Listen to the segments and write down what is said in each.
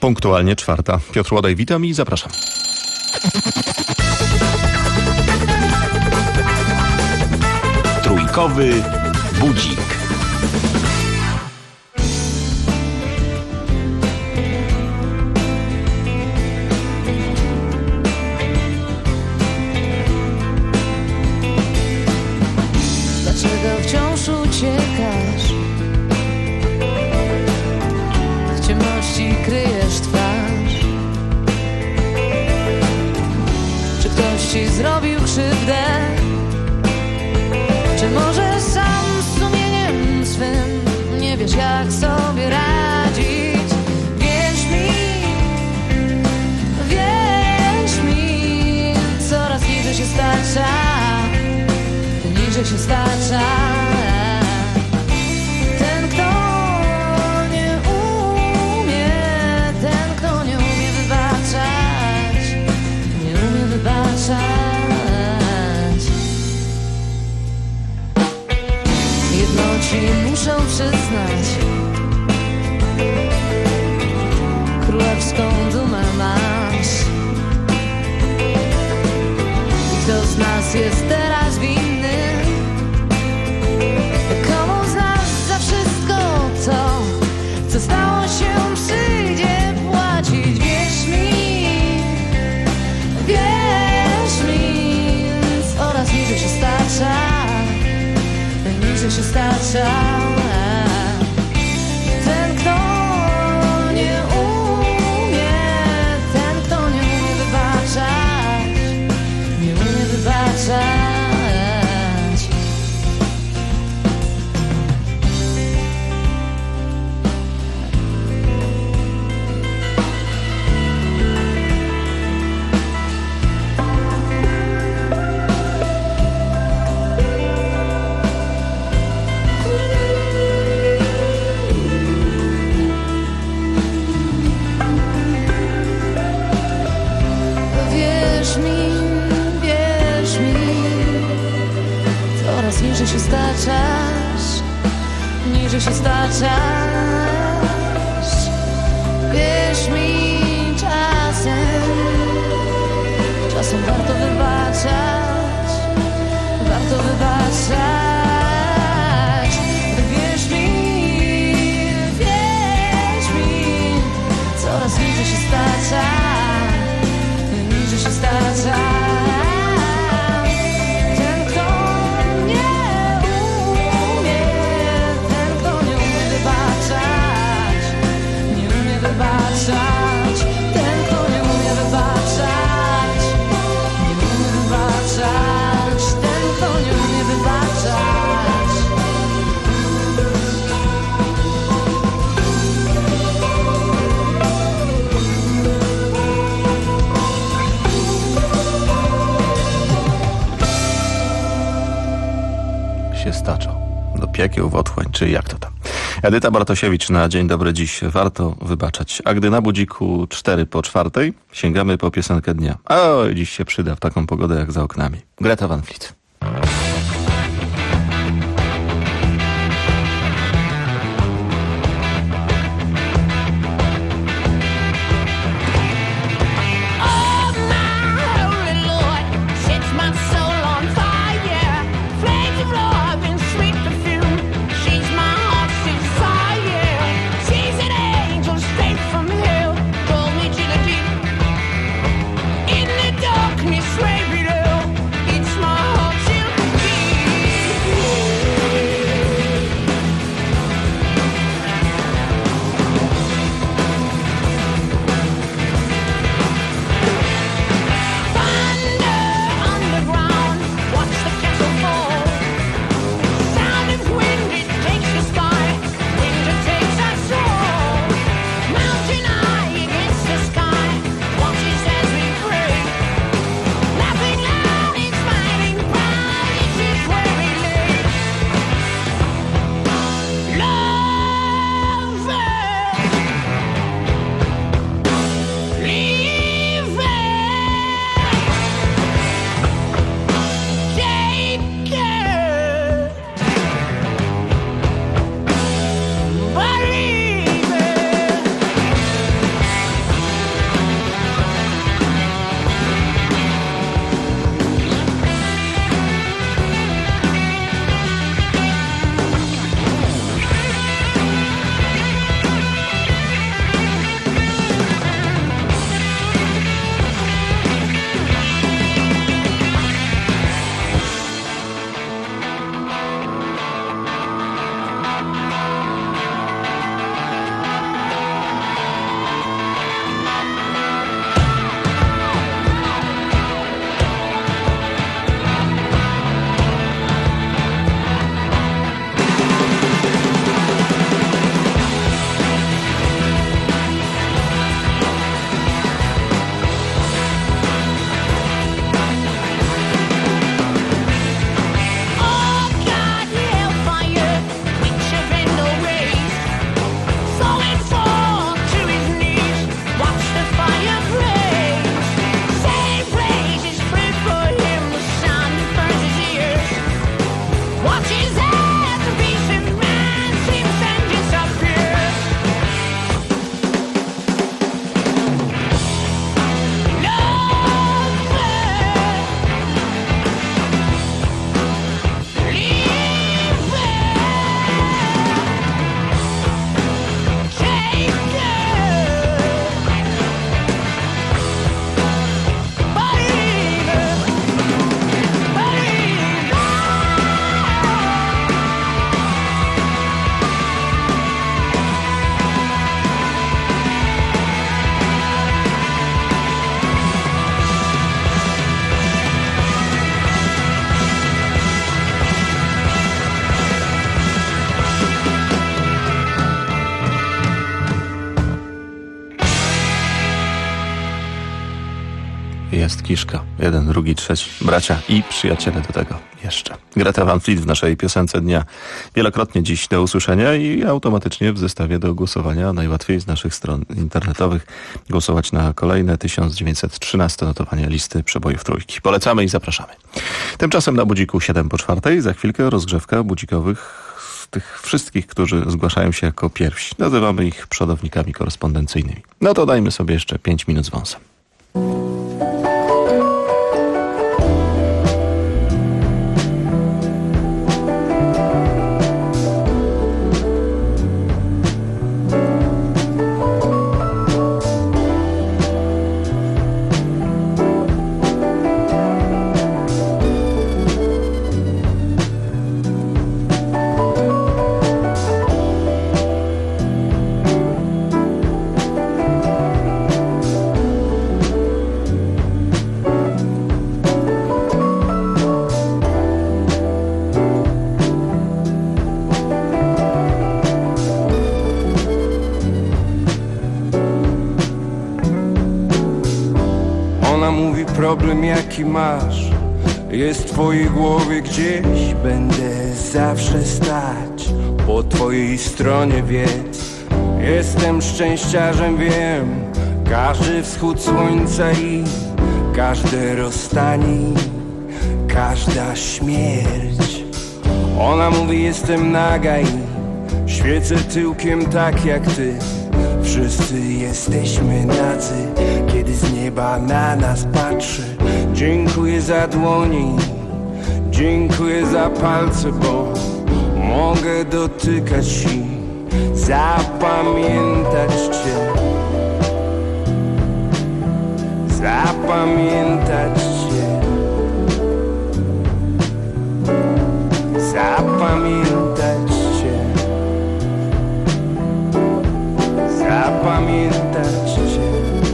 Punktualnie 4. Piotr Łodaj, witam i zapraszam. Trójkowy budzik. Dlaczego wciąż uciekasz? W ciemności kryjesz twarz. Czy ktoś ci zrobił krzywdę? Czy może sam z sumieniem swym nie wiesz, jak sobie radzić? Wierz mi, coraz niżej się stacza, niżej się stacza. Ten, kto nie umie, ten, kto nie umie wybaczać, nie umie wybaczać. Jedno ci muszę przyznać, królewską dumę masz. I kto z nas jest teraz winny? Komu z nas za wszystko to, co stało się, przyjdzie płacić? Wierz mi, coraz niżej się stacza, niżej się stacza. Ten, kto nie umie, ten, kto nie umie wybaczać, nie umie wybaczać. Wierz mi, coraz niżej się staczasz, niżej się staczasz. Wierz mi, czasem warto wybaczać, warto wybaczać. Wierz mi, coraz niżej się stacza, niżej się stacza. Ten, kto nie umie, ten, kto nie umie wybaczać, nie umie wybaczać. Ten, kto nie umie wybaczać, nie umie wybaczać. Ten, kto nie umie wybaczać. Się staczą do piekieł, w otchłań, czy jak to tam. Edyta Bartosiewicz na Dzień Dobry dziś. Warto wybaczać. A gdy na budziku 3:04, sięgamy po piosenkę dnia. O, dziś się przyda w taką pogodę jak za oknami. Greta Van Fleet. Darkness, way below, it's my heart. jest Kiszka. 1, 2, 3, bracia i przyjaciele do tego jeszcze. Greta Van Fleet w naszej piosence dnia. Wielokrotnie dziś do usłyszenia i automatycznie w zestawie do głosowania. Najłatwiej z naszych stron internetowych głosować na kolejne 1913 notowanie listy przebojów trójki. Polecamy i zapraszamy. Tymczasem na budziku 7 po 4. Za chwilkę rozgrzewka budzikowych tych wszystkich, którzy zgłaszają się jako pierwsi. Nazywamy ich przodownikami korespondencyjnymi. No to dajmy sobie jeszcze 5 minut z wąsem. Problem jaki masz jest w twojej głowie gdzieś. Będę zawsze stać po twojej stronie, wiedz. Jestem szczęściarzem, wiem. Każdy wschód słońca i każde rozstanie, każda śmierć. Ona mówi, jestem naga i świecę tyłkiem tak jak ty. Wszyscy jesteśmy nadzy, kiedy z nieba na nas patrzy. Dziękuję za dłoni, dziękuję za palce, bo mogę dotykać i zapamiętać cię. Zapamiętać cię. Zapamiętać cię. Zapamiętać cię.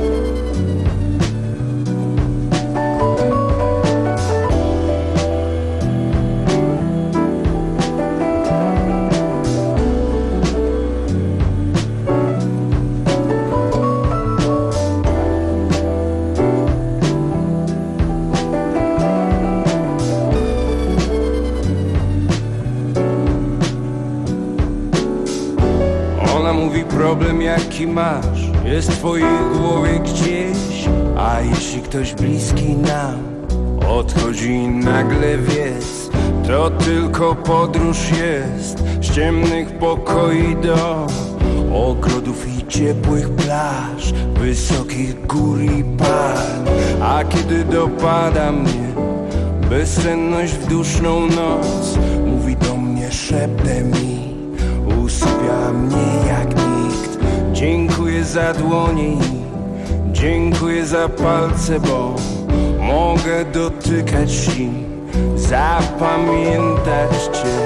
Problem jaki masz jest w twojej głowie gdzieś. A jeśli ktoś bliski nam odchodzi nagle, wiedz, to tylko podróż jest z ciemnych pokoi do ogrodów i ciepłych plaż, wysokich gór i palm. A kiedy dopada mnie bezsenność w duszną noc, mówi do mnie szeptem i usypia mnie jak nikt. Dziękuję za dłoni, dziękuję za palce, bo mogę dotykać i zapamiętać cię.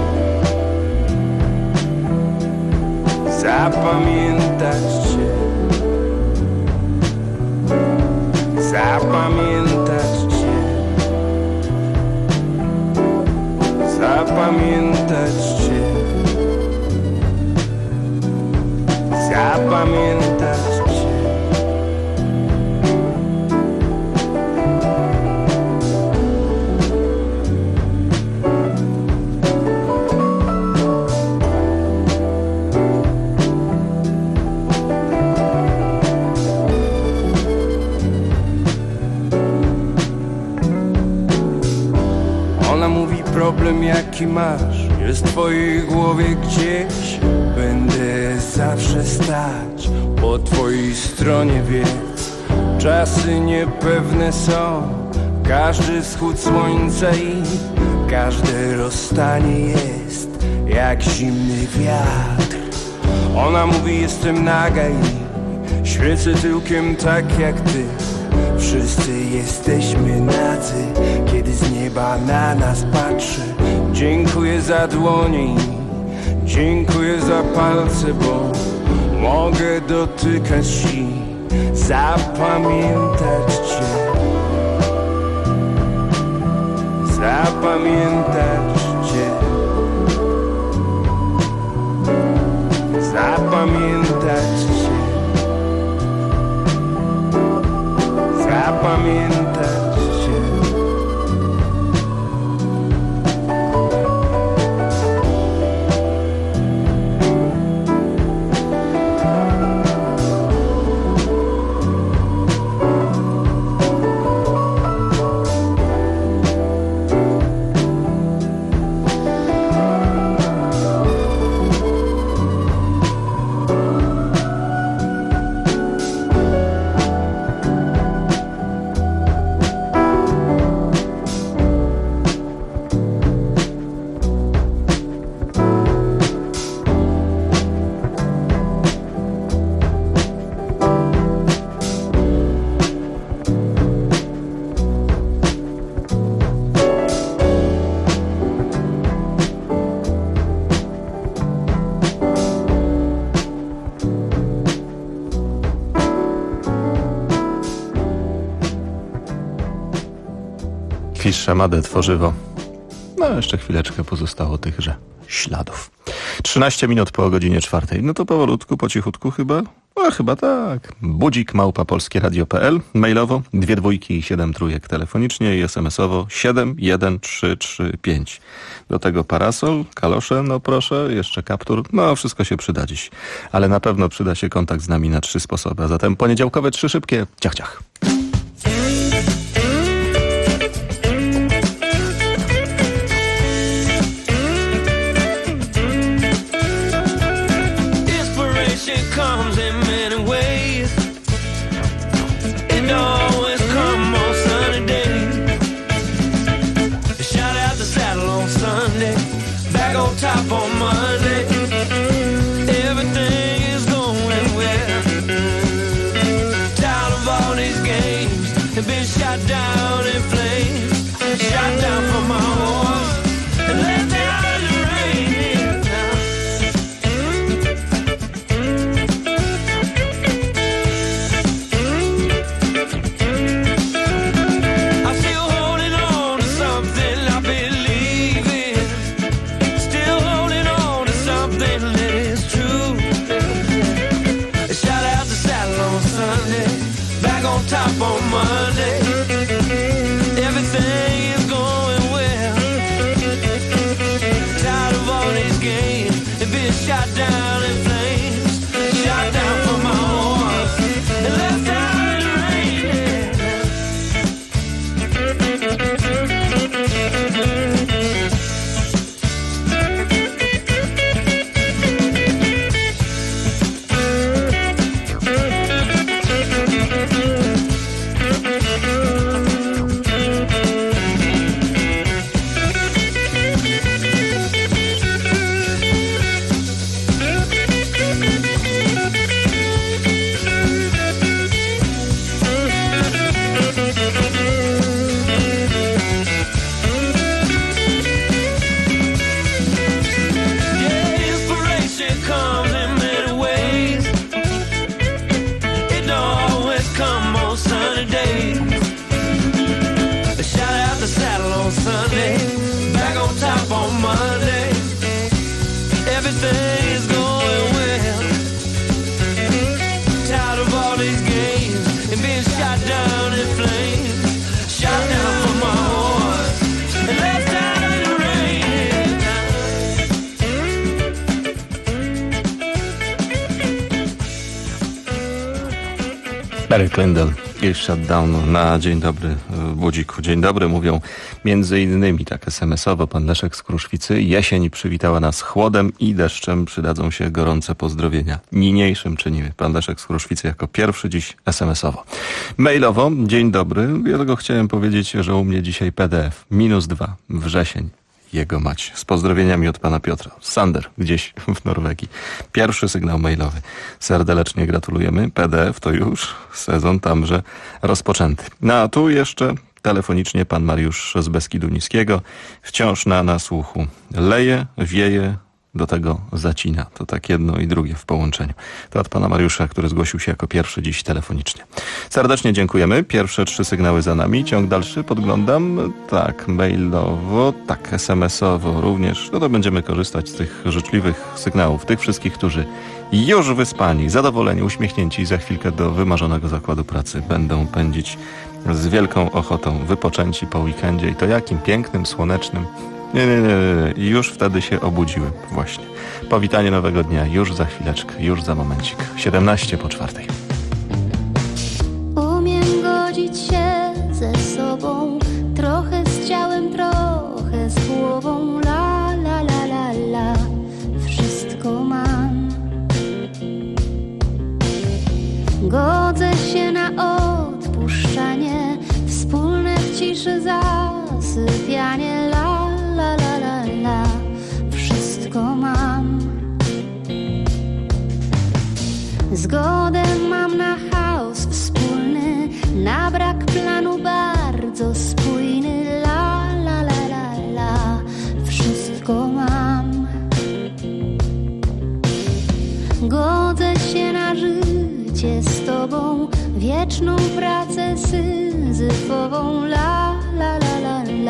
Zapamiętać cię. Zapamiętać cię. Zapamiętać cię. Zapamiętać cię. Ona mówi, problem jaki masz jest w twojej głowie gdzieś. Będę zawsze stać po twojej stronie, wiedz. Czasy niepewne są, każdy wschód słońca i każde rozstanie jest jak zimny wiatr. Ona mówi, jestem naga i świecę tyłkiem tak jak ty. Wszyscy jesteśmy nadzy, kiedy z nieba na nas patrzy. Dziękuję za dłoni, dziękuję za palce, bo mogę dotykać i zapamiętać cię. Zapamiętać cię. Zapamiętać cię. Zapamiętać. Fisza Made tworzywo. No, jeszcze chwileczkę pozostało tychże śladów. 13 minut po godzinie 4. No to powolutku, po cichutku chyba? No chyba tak. budzik@polskieradio.pl, mailowo 2 dwójki i 7 trójek, telefonicznie i SMS-owo 71335. Do tego parasol, kalosze, no proszę, jeszcze kaptur, no wszystko się przyda dziś. Ale na pewno przyda się kontakt z nami na 3 sposoby. A zatem poniedziałkowe 3 szybkie, ciach ciach. Comes in many ways. It always comes on sunny days. Shout out the saddle on Sunday, back on top on Monday. Everything is going well. Tired of all these games and been shot down in flames. Shot down from my horse and let down in the rain. Top on Monday, everything is going well. Tired of all these games and being shot down in flames. Shot down from my horse and left out in the rain. Sunday, back on top on Monday. Everything is going well. Tired of all these games and being shot down in flames. Shot down from my horse and left out in the rain. Eric Lindell i Shutdown na Dzień Dobry w Budziku. Dzień dobry mówią między innymi tak SMS-owo pan Leszek z Kruszwicy. Jesień przywitała nas chłodem i deszczem. Przydadzą się gorące pozdrowienia. Niniejszym czynimy. Pan Leszek z Kruszwicy jako pierwszy dziś SMS-owo. Mailowo. Dzień dobry. Ja tylko chciałem powiedzieć, że u mnie dzisiaj PDF. -2 wrzesień. Jego mać. Z pozdrowieniami od pana Piotra. Sander, gdzieś w Norwegii. Pierwszy sygnał mailowy. Serdecznie gratulujemy. PDF to już sezon tamże rozpoczęty. No a tu jeszcze telefonicznie pan Mariusz z Beskidu Niskiego. Wciąż na nasłuchu. Leje, wieje, do tego zacina. To tak jedno i drugie w połączeniu. To od pana Mariusza, który zgłosił się jako pierwszy dziś telefonicznie. Serdecznie dziękujemy. Pierwsze 3 sygnały za nami. Ciąg dalszy podglądam. Tak, mailowo, tak, SMS-owo również. No to będziemy korzystać z tych życzliwych sygnałów. Tych wszystkich, którzy już wyspani, zadowoleni, uśmiechnięci za chwilkę do wymarzonego zakładu pracy będą pędzić z wielką ochotą, wypoczęci po weekendzie i to jakim pięknym, słonecznym. Nie. Już wtedy się obudziłem. Właśnie. Powitanie nowego dnia już za chwileczkę, już za momencik. 4:17. Umiem godzić się ze sobą, trochę z ciałem, trochę z głową. La, la, la, la, la. Wszystko mam. Godzę się na odpuszczanie, wspólne w ciszy zasypianie. La, la, la, la, la. Wszystko mam. Zgodę mam na chaos wspólny, na brak planu bardzo spójny. La, la, la, la, la. Wszystko mam. Godzę się na życie z tobą, wieczną pracę syzyfową. La, la, la, la,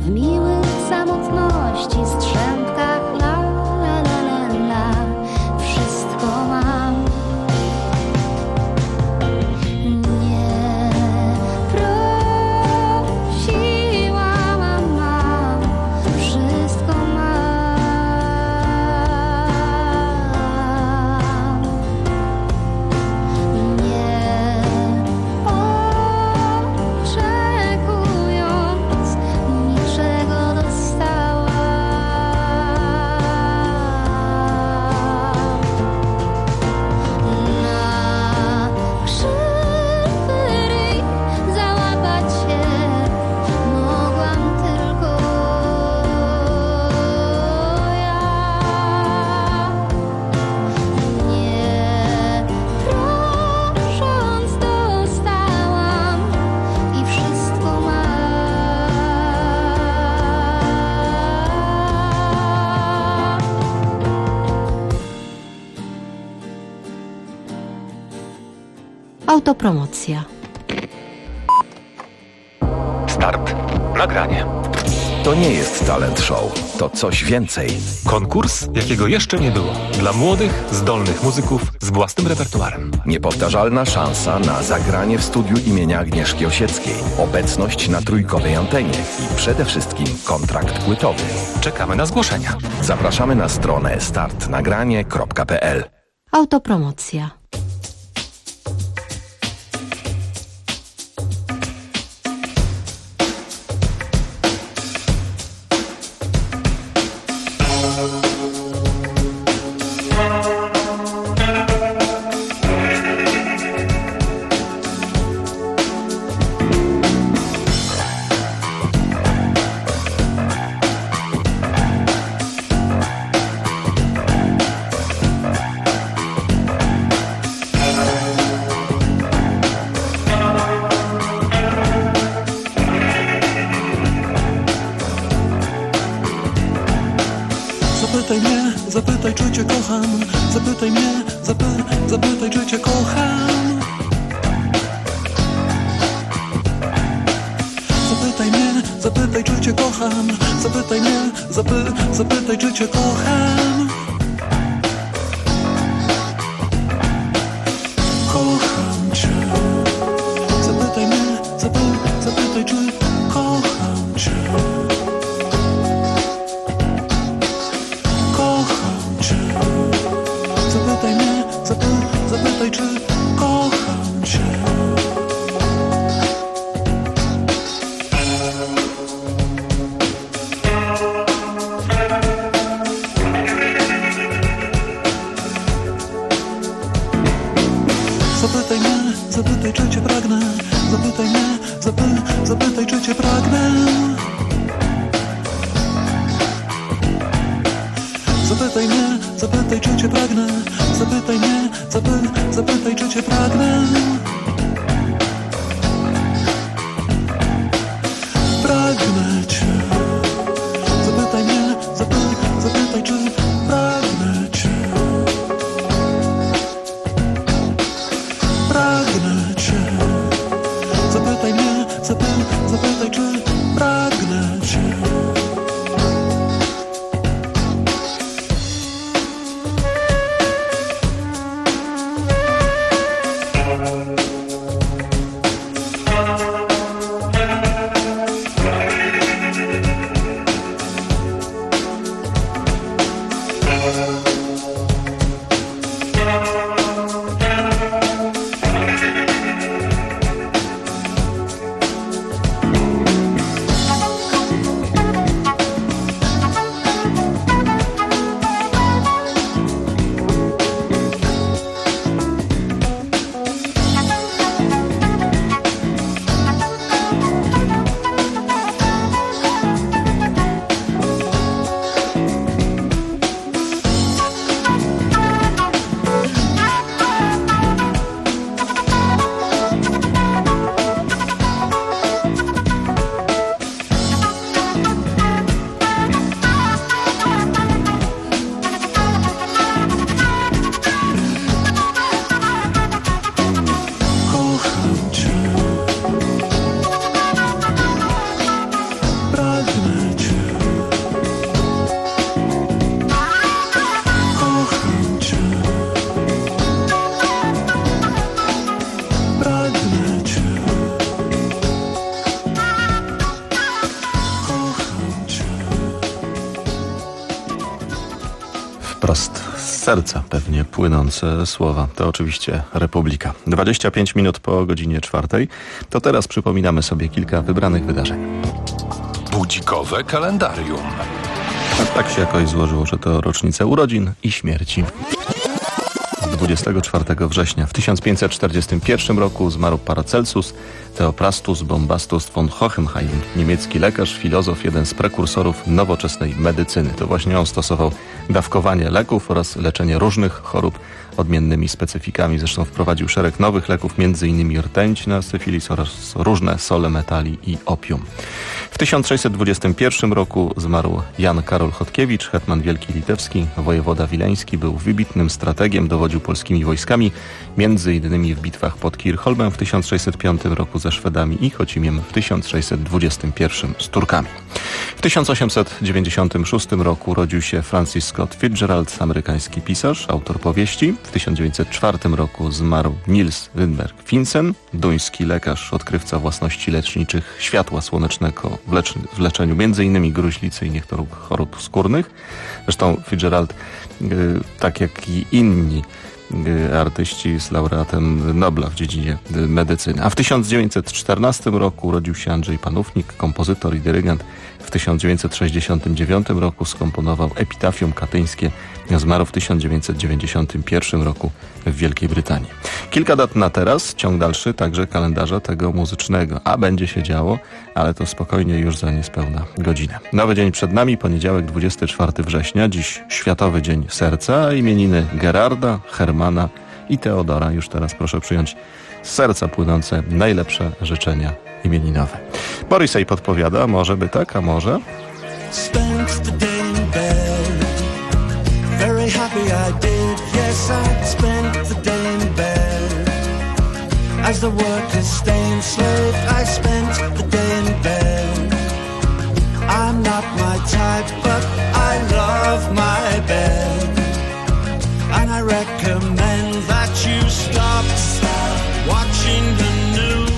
w miłych samotności, strzępkach la la la la la. Wszystko mam. Nie prosiłam, a mam. Wszystko mam. Nie oczekując, niczego dostałam. Na krzywy ryj załapać się mogłam tylko ja. Nie prosząc dostałam i wszystko mam. Autopromocja. Start. Nagranie. To nie jest talent show. To coś więcej. Konkurs, jakiego jeszcze nie było. Dla młodych, zdolnych muzyków z własnym repertuarem. Niepowtarzalna szansa na zagranie w studiu imienia Agnieszki Osieckiej. Obecność na trójkowej antenie i przede wszystkim kontrakt płytowy. Czekamy na zgłoszenia. Zapraszamy na stronę startnagranie.pl. Autopromocja. Zapytaj mnie, zapytaj, czy cię kocham. Zapytaj mnie, zapytaj, czy cię kocham. Zapytaj mnie, zapytaj, czy cię kocham. Zapytaj mnie, zapytaj, czy cię kocham. Kocham cię. Zapytaj mnie, zapytaj, czy kocham cię. Kocham cię. Zapytaj mnie, zapytaj, czy kocham cię. Zapytaj mnie, zapytaj, czy cię pragnę. Zapytaj mnie, zapytaj, czy cię pragnę. Zapytaj mnie, zapytaj, czy cię pragnę. Zapytaj mnie, zapytaj, czy cię pragnę. Pragnę cię. Zapytaj mnie, zapytaj, czy pragnę cię. Pragnę cię. Zapytaj mnie, zapytaj, czy pragnę cię. Wprost z serca pewnie płynące słowa. To oczywiście Republika. 25 minut po godzinie 4. To teraz przypominamy sobie kilka wybranych wydarzeń. Budzikowe kalendarium. A tak się jakoś złożyło, że to rocznice urodzin i śmierci. 24 września w 1541 roku zmarł Paracelsus Theophrastus Bombastus von Hohenheim, niemiecki lekarz, filozof, jeden z prekursorów nowoczesnej medycyny. To właśnie on stosował dawkowanie leków oraz leczenie różnych chorób odmiennymi specyfikami. Zresztą wprowadził szereg nowych leków, m.in. rtęć na syfilis oraz różne sole metali i opium. W 1621 roku zmarł Jan Karol Chodkiewicz, hetman wielki litewski, wojewoda wileński, był wybitnym strategiem, dowodził polskimi wojskami, m.in. w bitwach pod Kirchholmem w 1605 roku ze Szwedami i Chocimiem w 1621 z Turkami. W 1896 roku urodził się Francis Scott Fitzgerald, amerykański pisarz, autor powieści. W 1904 roku zmarł Niels Lindberg Finsen, duński lekarz, odkrywca własności leczniczych światła słonecznego w leczeniu m.in. gruźlicy i niektórych chorób skórnych. Zresztą Fitzgerald, tak jak i inni artyści, jest laureatem Nobla w dziedzinie medycyny. A w 1914 roku urodził się Andrzej Panównik, kompozytor i dyrygent. W 1969 roku skomponował epitafium katyńskie. Zmarł w 1991 roku w Wielkiej Brytanii. Kilka dat na teraz, ciąg dalszy także kalendarza tego muzycznego. A będzie się działo, ale to spokojnie już za niespełna godzinę. Nowy dzień przed nami, poniedziałek 24 września. Dziś Światowy Dzień Serca, a imieniny Gerarda, Hermana i Teodora. Już teraz proszę przyjąć z serca płynące najlepsze życzenia imieninowe. Morrissey podpowiada, może by tak, a może? Spent the day in bed. Very happy I did. Yes, I spent the day in bed. As the workers stay enslaved, I spent the day in bed. I'm not my type, but I love my bed. And I recommend that you stop watching the news,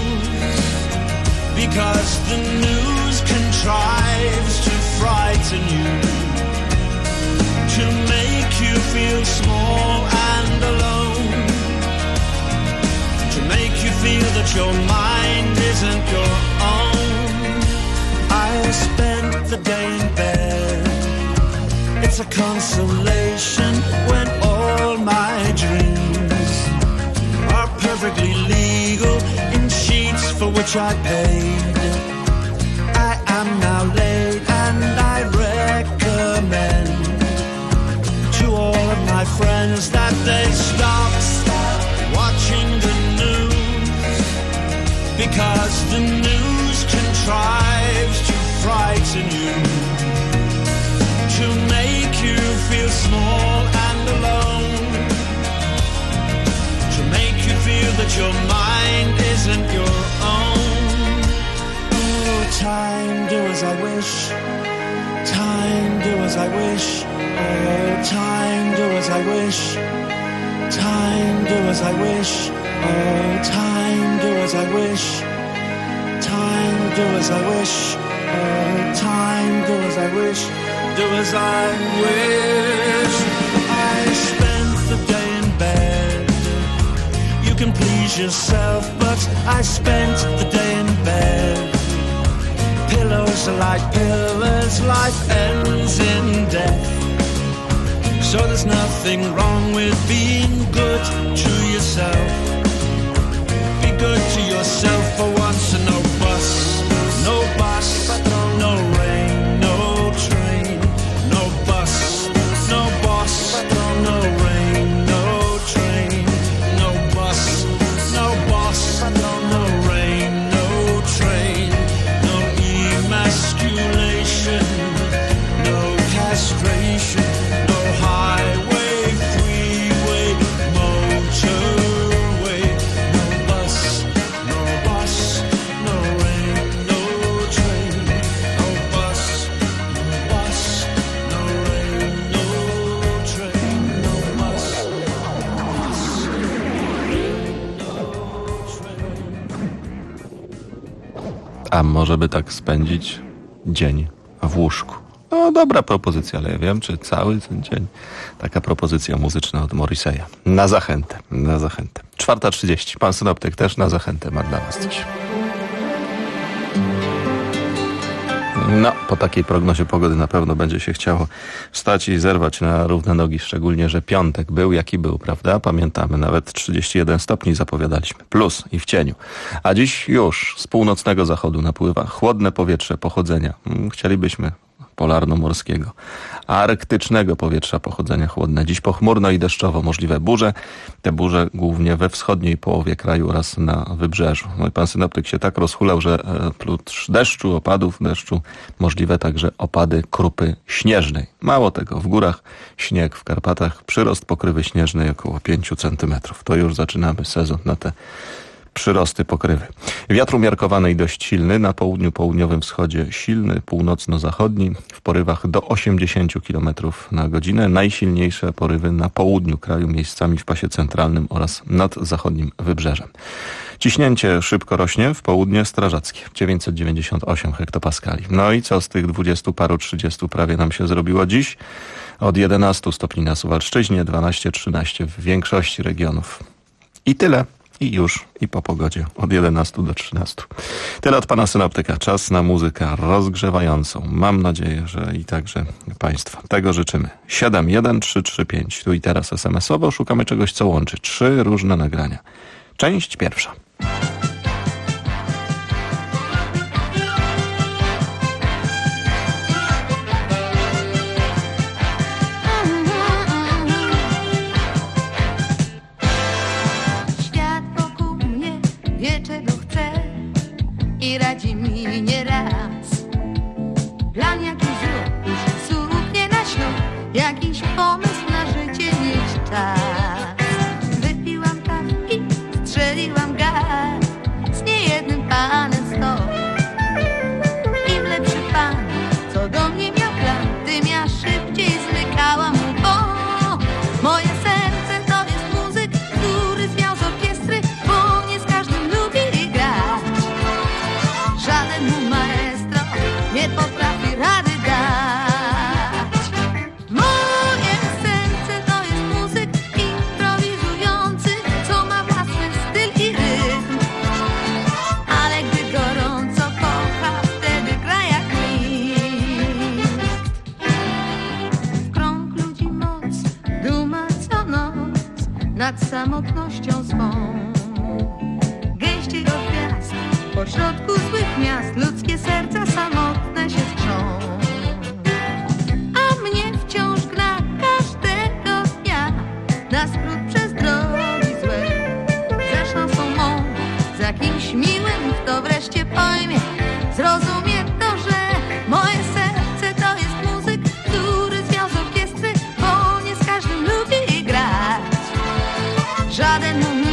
because the news contrives to frighten you, to make you feel small and alone, to make you feel that your mind isn't your own. I spent the day in bed. It's a consolation when all my dreams are perfectly legal in sheets for which I paid. I am now late and I recommend to all of my friends that they stop watching the news, because the news contrives to frighten you, to make you feel small and alone, to make you feel that your mind isn't your own. Oh, time, do as I wish. Time, do as I wish. Oh, time, do as I wish. Time, do as I wish. Oh, time, do as I wish. Time, do as I wish. Oh, time, do as I wish. Do as I wish. I spent the day in bed. You can please yourself, but I spent the day in bed. Pillows are like pillars, life ends in death. So there's nothing wrong with being good to yourself. Be good to yourself for once, and no bus, no rain, no train, no bus, no boss, no rain, no train, no bus, no boss, no rain, no train, no emasculation, no castration, no highway, freeway, motorway, no bus, no rain, no train, no bus, no rain, no train, no bus, A może by tak spędzić dzień w łóżku? No dobra propozycja, ale ja wiem, czy cały ten dzień taka propozycja muzyczna od Morrissey'a. Na zachętę, na zachętę. 4:30. Pan synoptyk też na zachętę ma dla was coś. No, po takiej prognozie pogody na pewno będzie się chciało wstać i zerwać na równe nogi, szczególnie, że piątek był jaki był, prawda? Pamiętamy, nawet 31 stopni zapowiadaliśmy, plus i w cieniu. A dziś już z północnego zachodu napływa chłodne powietrze pochodzenia. Chcielibyśmy polarno-morskiego, arktycznego powietrza pochodzenia chłodne. Dziś pochmurno i deszczowo, możliwe burze. Te burze głównie we wschodniej połowie kraju oraz na wybrzeżu. No i pan synoptyk się tak rozhulał, że prócz deszczu, opadów deszczu, możliwe także opady krupy śnieżnej. Mało tego, w górach śnieg, w Karpatach przyrost pokrywy śnieżnej około 5 centymetrów. To już zaczynamy sezon na te przyrosty pokrywy. Wiatr umiarkowany i dość silny, na południu, południowym wschodzie silny, północno-zachodni, w porywach do 80 km na godzinę. Najsilniejsze porywy na południu kraju, miejscami w pasie centralnym oraz nad zachodnim wybrzeżem. Ciśnięcie szybko rośnie, w południe strażackie, 998 hektopaskali. No i co z tych 20 paru, 30 prawie nam się zrobiło dziś? Od 11 stopni na Suwalszczyźnie, 12-13 w większości regionów. I tyle. I już, i po pogodzie, od 11 do 13. Tyle od pana synoptyka. Czas na muzykę rozgrzewającą. Mam nadzieję, że i także państwa. Tego życzymy. 71335. Tu i teraz SMS-owo szukamy czegoś, co łączy 3 różne nagrania. Część pierwsza. I radzi mi nieraz. Plan jakiś zrób, już suknie na ślub, jakiś pomysł na życie mieć czas. Wypiłam kawki, strzeliłam gaz, z niejednym panem stop. Im lepszy pan, co do mnie miał plan, tym ja szybciej zmykałam mu, bo moje serce to jest muzyk, który zwiał z orkiestry, bo nie z każdym lubi grać. Żaden mu maestro nie potrafi rady dać. Moje serce to jest muzyk improwizujący, co ma własny styl i rytm. Ale gdy gorąco kocha, wtedy gra jak nikt. W krąg ludzi moc duma co noc nad samotnością swą. Gęściej od gwiazd pośrodku złych miast ludzkie serca samotne się skrzą. A mnie wciąż gna każdego dnia na skrót przez drogi złe. Za szansą mą, za kimś miłym, kto wreszcie pojmie, zrozumie to, że moje serce to jest muzyk, który zwiał z orkiestry, bo nie z każdym lubi grać. Żaden mu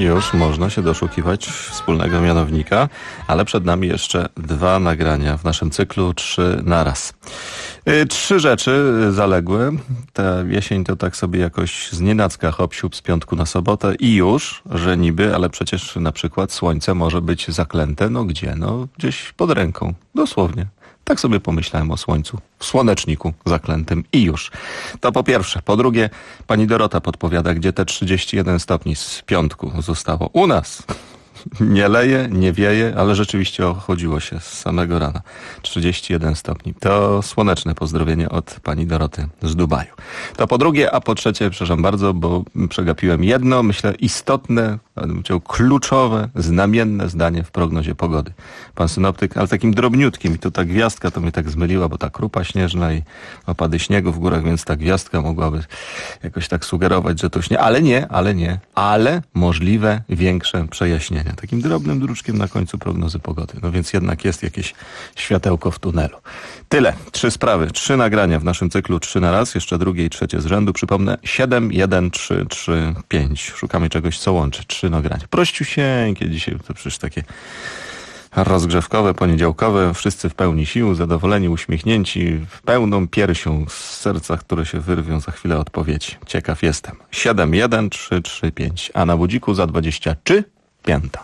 już można się doszukiwać wspólnego mianownika, ale przed nami jeszcze 2 nagrania w naszym cyklu 3 naraz. 3 rzeczy zaległe. Ta jesień to tak sobie jakoś znienacka hop-siup z piątku na sobotę i już, że niby, ale przecież na przykład słońce może być zaklęte, no gdzie? No gdzieś pod ręką, dosłownie. Tak sobie pomyślałem o słońcu, w słoneczniku zaklętym i już. To po pierwsze. Po drugie, pani Dorota podpowiada, gdzie te 31 stopni z piątku zostało. U nas. Nie leje, nie wieje, ale rzeczywiście chodziło się z samego rana. 31 stopni. To słoneczne pozdrowienie od pani Doroty z Dubaju. To po drugie, a po trzecie, przepraszam bardzo, bo przegapiłem jedno, myślę, istotne, kluczowe, znamienne zdanie w prognozie pogody. Pan synoptyk, ale takim drobniutkim, i to ta gwiazdka to mnie tak zmyliła, bo ta krupa śnieżna i opady śniegu w górach, więc ta gwiazdka mogłaby jakoś tak sugerować, że to śnieg, ale możliwe większe przejaśnienia. Takim drobnym druczkiem na końcu prognozy pogody. No więc jednak jest jakieś światełko w tunelu. Tyle. 3 sprawy, 3 nagrania w naszym cyklu 3 na raz, jeszcze drugie i trzecie z rzędu. Przypomnę 7, 1, 3, 3, 5. Szukamy czegoś, co łączy. 3 nagrania. Prościusieńkie dzisiaj, to przecież takie rozgrzewkowe, poniedziałkowe. Wszyscy w pełni sił, zadowoleni, uśmiechnięci, pełną piersią z serca, które się wyrwią za chwilę odpowiedzi. Ciekaw jestem. 7, 1, 3, 3, 5. A na budziku za 23 pięta.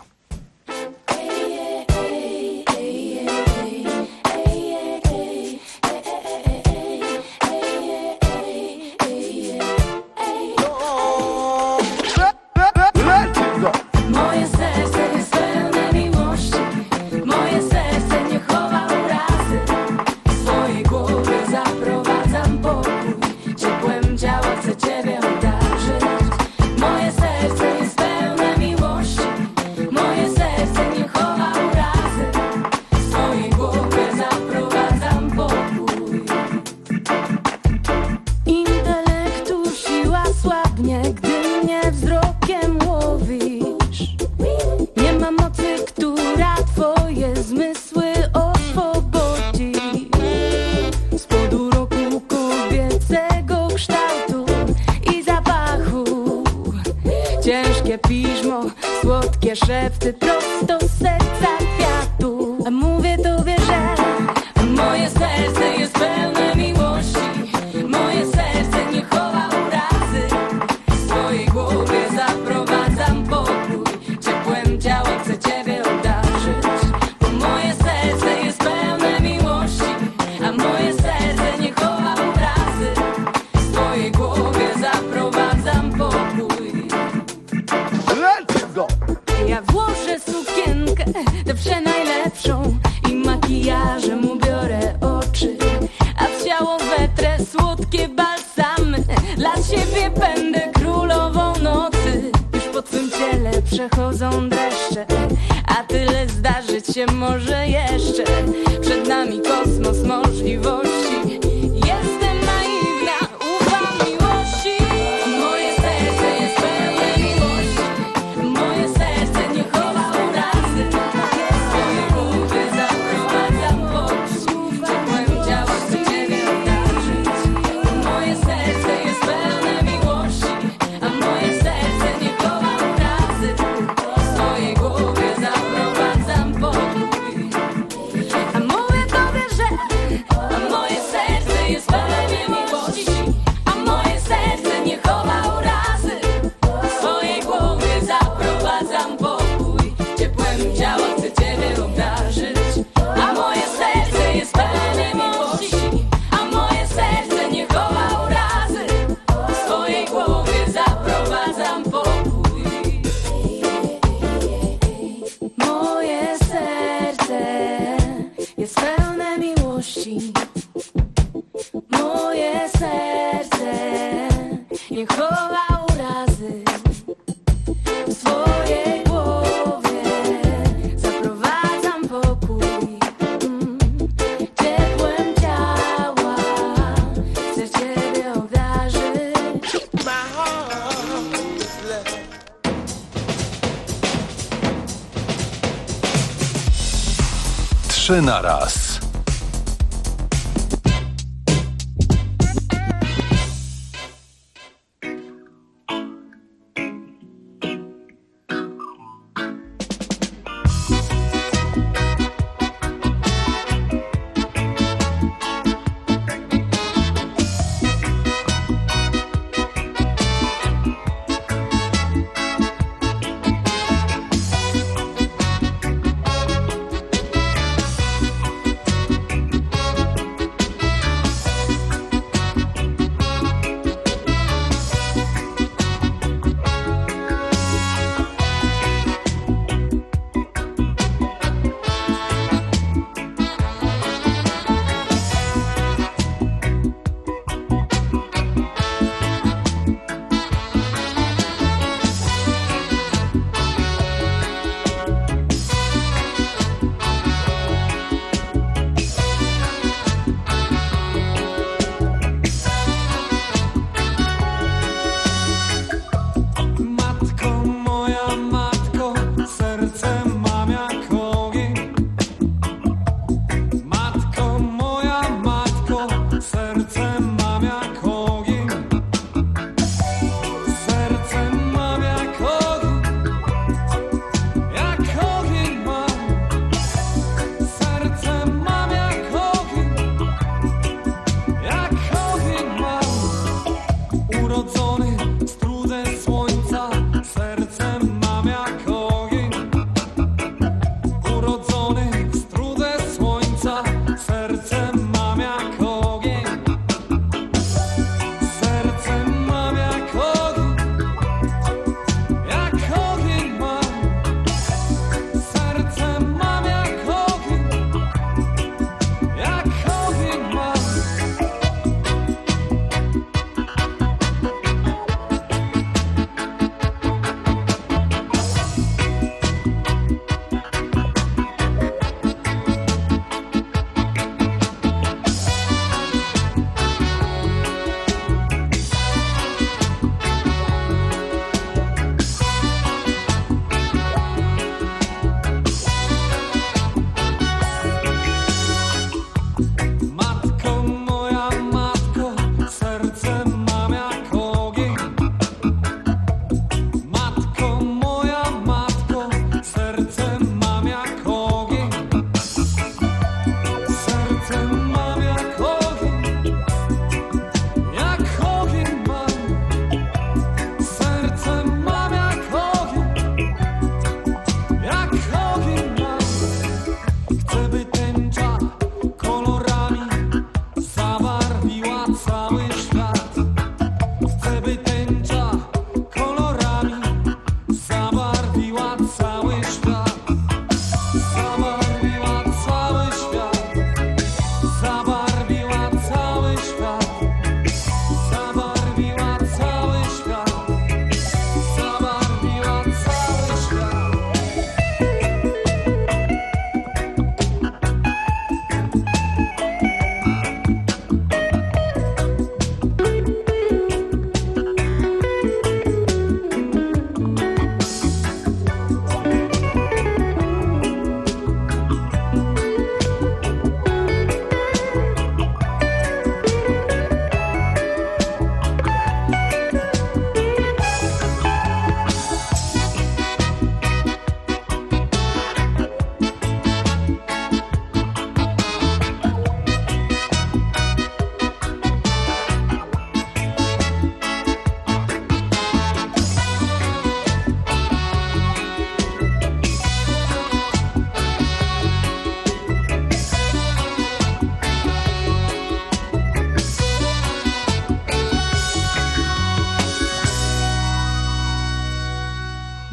Szepty prosto z serca kwiatu. A mówię tobie, że moje serce jest pełne miłości. Moje serce nie chowa urazy. W swojej głowie zaprowadzam pokój. Ciepłem ciała chcę ciebie obdarzyć. Bo moje serce jest pełne miłości. A moje serce nie chowa urazy. W swojej głowie zaprowadzam pokój. Let's go! Ja włożę sukienkę, tę przenajlepszą i makijażem ubiorę oczy, a w ciało wetrę słodkie balsamy. Dla ciebie będę królową nocy. Już po twym ciele przechodzą dreszcze, a tyle zdarzyć się może jeszcze. Przed nami kosmos możliwości. Jestem naiwna, ufam miłości. Moje serce jest pełne miłości. Moje serce nie chowa urazy. Swoje głowy zaprowadzam pokój. Ciepłem ciała chcę ciebie obdarzyć. Moje serce jest pełne miłości. A moje serce nie chowa urazy. W swojej głowie zaprowadzam pokój. A mówię tobie, że moje serce jest pełne miłości. A moje serce nie chowa urazy. W swojej głowie zaprowadzam pokój. Ciepłem ciała chcę ciebie obdarzyć. A moje serce jest pełne miłości. A moje serce nie chowa urazy. W swojej głowie zaprowadzam pokój. Moje serce jest pełne miłości. Moje serce nie chowa urazy. W swojej głowie zaprowadzam pokój. Ciepłem ciała chcę ciebie obdarzyć. 3 na raz.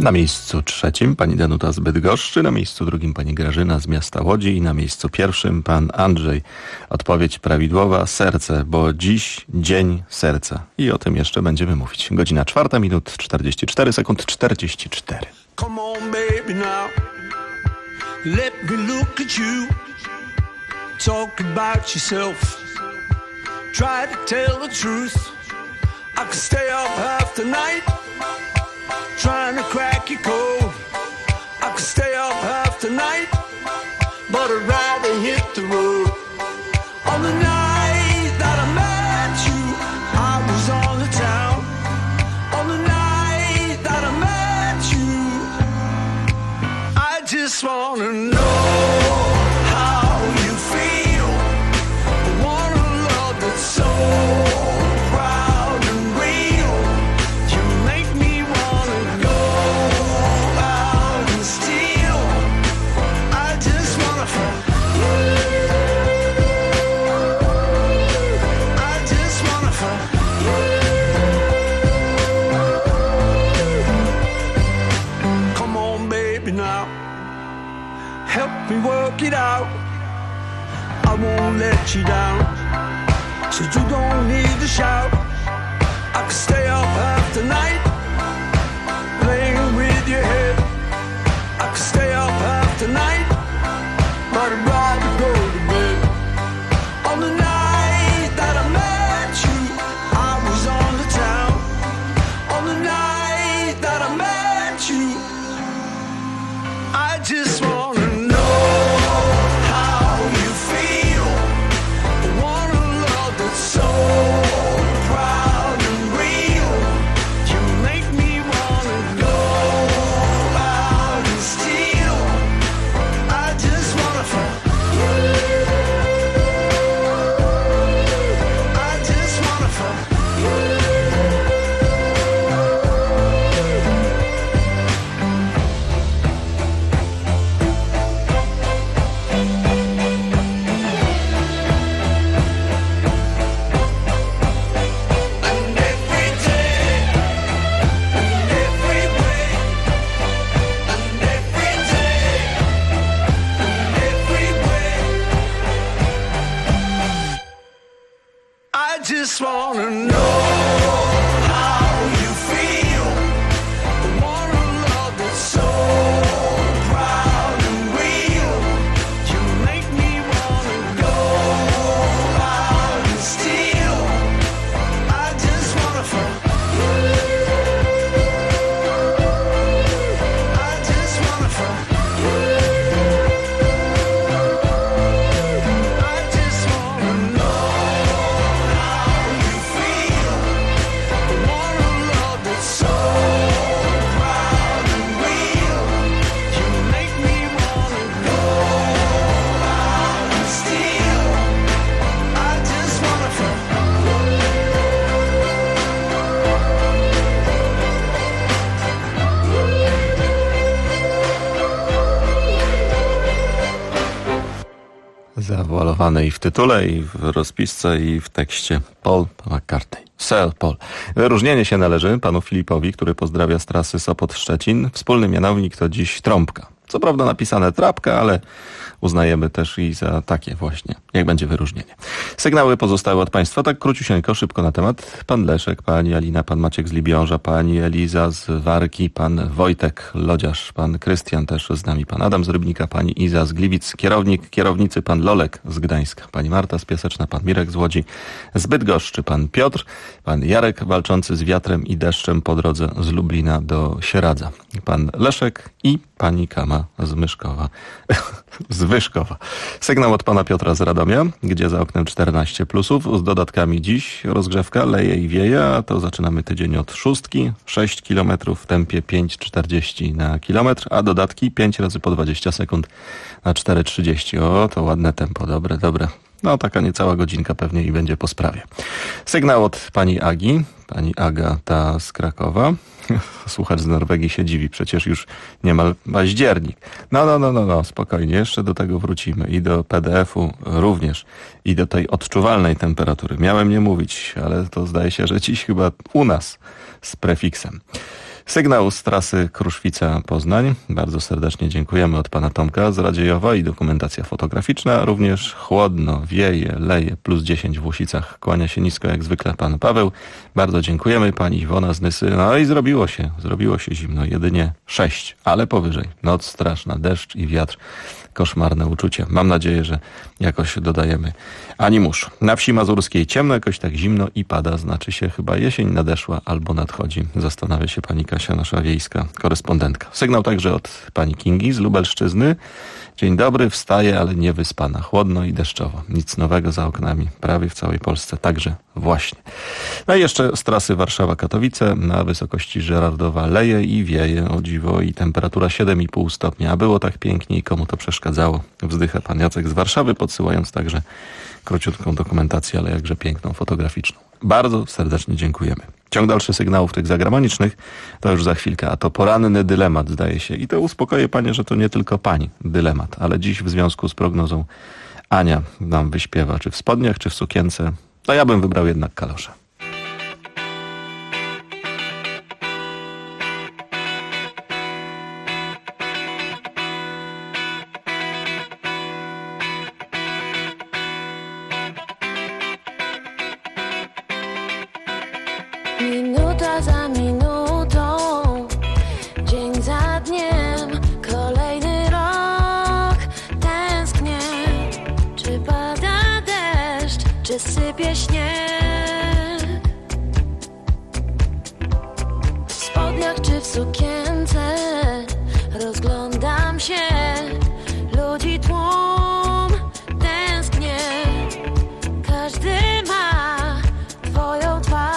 Na miejscu 3 pani Danuta z Bydgoszczy, na miejscu 2 pani Grażyna z miasta Łodzi i na miejscu 1 pan Andrzej. Odpowiedź prawidłowa, serce, bo dziś dzień serca. I o tym jeszcze będziemy mówić. Godzina 4, minut 44 sekund 44. Come on, baby, now. Let me look at you. Talk about yourself. Try to tell the truth. I could stay up half the night, trying to crack your code. I could stay up half the night, but I'd rather hit the road. On the night that I met you, I was on the town. On the night that I met you, I just wanna know how you feel. I want a love that's so proud and real. You make me wanna go out and steal. I just wanna fuck you. I just wanna fuck you. Come on, baby, now. Help me work it out. I won't let you down, so you don't need to shout. I could stay up half the night, playing with your head. I could stay up half the night, but I'd rather go to bed. On the night that I met you, I was on the town. On the night that I met you, I just wanna know how you feel. I want a love that's so proud and real. You make me wanna go out and steal. I just wanna fuck you. I just wanna fuck you. And every day, and every way, and every day, and every way, I just wanna know how you feel. I want a love that's so proud and real. You make me wanna go out and steal. I just wanna fuck you. I just wanna fuck you. I just wanna know how you feel. I want a love that's so proud and real. You make me wanna go out and steal. I just wanna fuck Zawoalowany i w tytule, i w rozpisce, i w tekście Paul McCartney. Sir Paul. Wyróżnienie się należy panu Filipowi, który pozdrawia z trasy Sopot-Szczecin. Wspólny mianownik to dziś trąbka. Co prawda napisane trapka, ale uznajemy też i za takie właśnie, jak będzie wyróżnienie. Sygnały pozostałe od państwa, tak króciusieńko, szybko na temat. Pan Leszek, pani Alina, pan Maciek z Libiąża, pani Eliza z Warki, pan Wojtek Lodziarz, pan Krystian też z nami, pan Adam z Rybnika, pani Iza z Gliwic, kierownicy pan Lolek z Gdańska, pani Marta z Piaseczna, pan Mirek z Łodzi, z Bydgoszczy, pan Piotr, pan Jarek walczący z wiatrem i deszczem po drodze z Lublina do Sieradza, pan Leszek i pani Kama z Myszkowa, z Wyszkowa. Sygnał od pana Piotra z Radomia, gdzie za oknem 14 plusów, z dodatkami dziś rozgrzewka leje i wieje, a to zaczynamy tydzień od 6, 6 km w tempie 5,40 na kilometr, a dodatki 5 razy po 20 sekund na 4,30. O, to ładne tempo, dobre, dobre. No, taka niecała godzinka pewnie i będzie po sprawie. Sygnał od pani Agi, pani Agata z Krakowa. Słuchacz z Norwegii się dziwi, przecież już niemal październik. No, spokojnie, jeszcze do tego wrócimy. I do PDF-u również. I do tej odczuwalnej temperatury. Miałem nie mówić, ale to zdaje się, że dziś chyba u nas z prefiksem. Sygnał z trasy Kruszwica-Poznań. Bardzo serdecznie dziękujemy od pana Tomka z Radziejowa i dokumentacja fotograficzna. Również chłodno, wieje, leje, +10 w Łusicach. Kłania się nisko jak zwykle pan Paweł. Bardzo dziękujemy. Pani Iwona z Nysy. No i zrobiło się zimno. Jedynie 6, ale powyżej. Noc straszna, deszcz i wiatr. Koszmarne uczucie. Mam nadzieję, że jakoś dodajemy animusz. Na wsi mazurskiej ciemno, jakoś tak zimno i pada. Znaczy się chyba jesień nadeszła albo nadchodzi. Zastanawia się pani Kasia, nasza wiejska korespondentka. Sygnał także od pani Kingi z Lubelszczyzny. Dzień dobry, wstaję, ale nie wyspana. Chłodno i deszczowo. Nic nowego za oknami. Prawie w całej Polsce. Także właśnie. No i jeszcze z trasy Warszawa-Katowice. Na wysokości Żerardowa leje i wieje, o dziwo, i temperatura 7,5 stopnia. A było tak pięknie i komu to przeszkadzało? Wzdycha pan Jacek z Warszawy, podsyłając także króciutką dokumentację, ale jakże piękną, fotograficzną. Bardzo serdecznie dziękujemy. Ciąg dalszy sygnałów tych zagranicznych to już za chwilkę, a to poranny dylemat, zdaje się. I to uspokoję panie, że to nie tylko pani dylemat, ale dziś w związku z prognozą Ania nam wyśpiewa, czy w spodniach, czy w sukience. No ja bym wybrał jednak kalosze. Minuta za minutą, dzień za dniem, kolejny rok tęsknię. Czy pada deszcz, czy sypie śnieg? W spodniach czy w sukience rozglądam się, ludzi tłum, tęsknię. Każdy ma twoją twarz.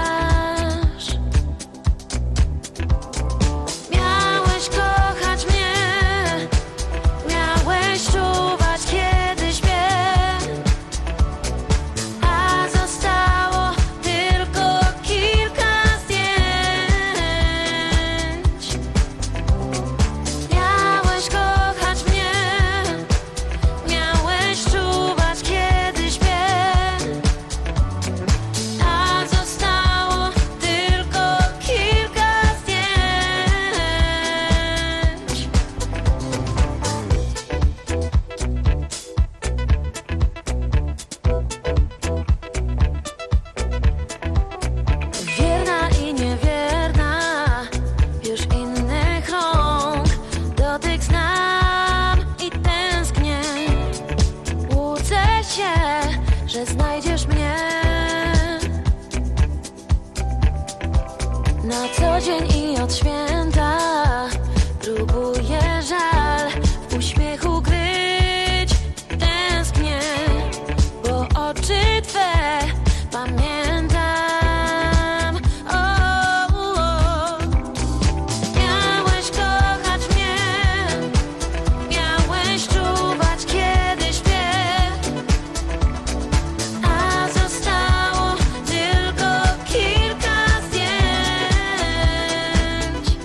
Że znajdziesz mnie na co dzień i od święta. Próbuję żal w uśmiechu kryć. Tęsknię, bo oczy twe pamiętam. Miałeś kochać mnie, miałeś czuwać, kiedy śpię. Zostało tylko kilka zdjęć.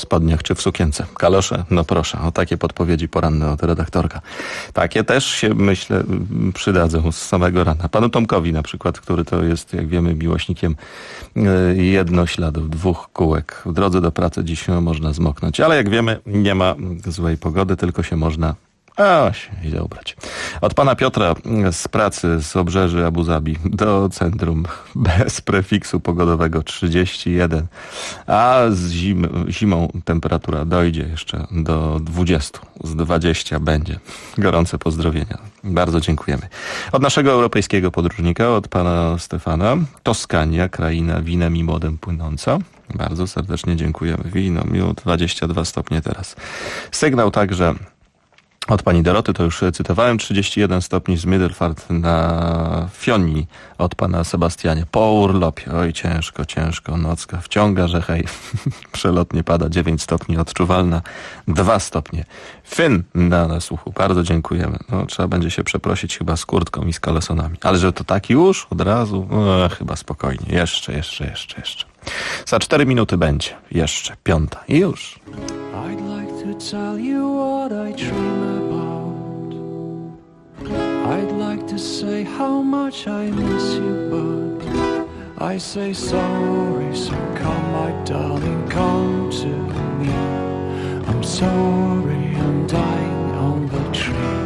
spodniach czy w sukience. Kalosze? No proszę, o takie podpowiedzi poranne od redaktorka. Takie też się, myślę, przydadzą z samego rana. Panu Tomkowi na przykład, który to jest, jak wiemy, miłośnikiem jednośladów, 2 kółek. W drodze do pracy dziś można zmoknąć, ale jak wiemy, nie ma złej pogody, tylko się można idę ubrać. Od pana Piotra z pracy z obrzeży Abu Zabi do centrum bez prefiksu pogodowego 31, a z zimą temperatura dojdzie jeszcze do 20. Z 20 będzie. Gorące pozdrowienia. Bardzo dziękujemy. Od naszego europejskiego podróżnika, od pana Stefana, Toskania, kraina winem i młodem płynąca. Bardzo serdecznie dziękujemy. Wino, minut 22 stopnie teraz. Sygnał także od pani Doroty, to już cytowałem, 31 stopni z Middelfart na Fionii od pana Sebastianie. Po urlopie, oj ciężko, nocka wciąga, że hej, przelotnie pada, 9 stopni odczuwalna, 2 stopnie. Fyn na nasłuchu, bardzo dziękujemy. No, trzeba będzie się przeprosić chyba z kurtką i z kalesonami. Ale że to tak już od razu, chyba spokojnie, jeszcze. Za 4 minuty będzie, jeszcze 5 i już. I'd like to tell you what I dream about. I'd like to say how much I miss you, but I say sorry, so come my darling, come to me. I'm sorry, I'm dying on the tree.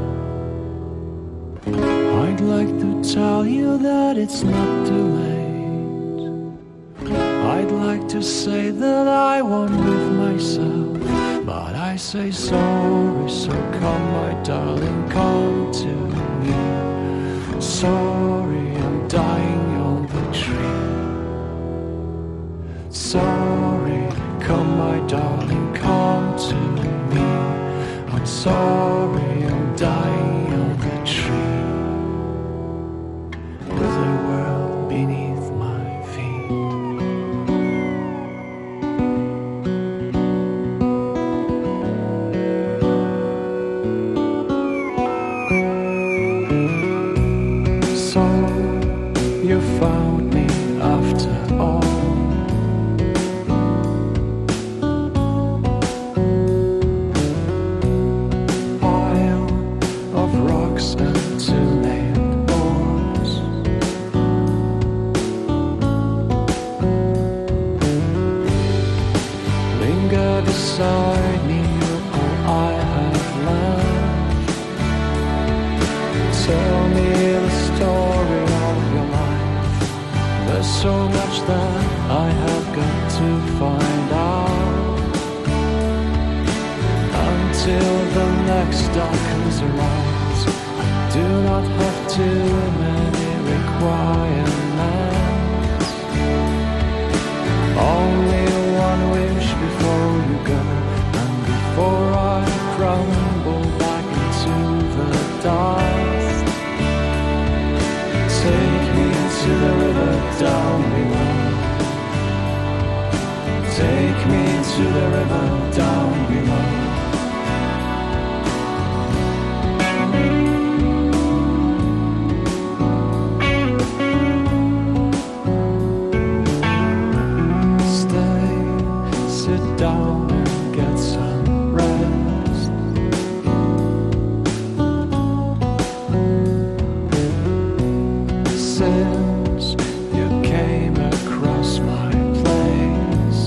I'd like to tell you that it's not too late. I'd like to say that I won't with myself, but I say sorry, so come my darling, come to me. Sorry, I'm dying on the tree. Sorry, come my darling, come to me. I'm sorry, I'm dying on the tree. With the world beneath my feet. You found me after all. Pile of rocks and 2 named oars. Linger beside me, you're all I have left. Tell me the story of your life. There's so much that I have got to find out. Until the next darkness arrives, I do not have too many requirements. Only one wish before you go, and before I crumble back into the dust. Take me to the river down below. Take me to the river down below. Stay, sit down and get some rest. Since you came across my place,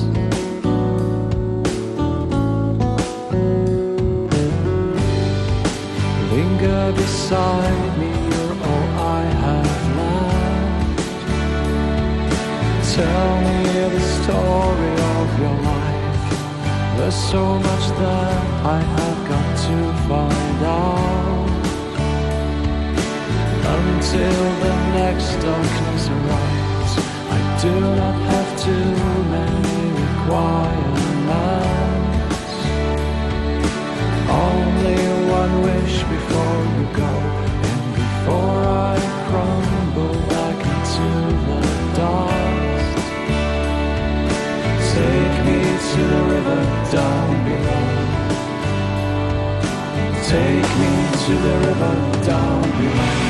linger beside me, you're all I have left. Tell me the story of your life. There's so much that I have got to find out. Until the next darkness arrives, I do not have too many requirements. Only one wish before you go, and before I crumble back into the dust. Take me to the river down below. Take me to the river down below.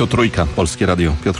To Trójka, Polskie Radio. Piotr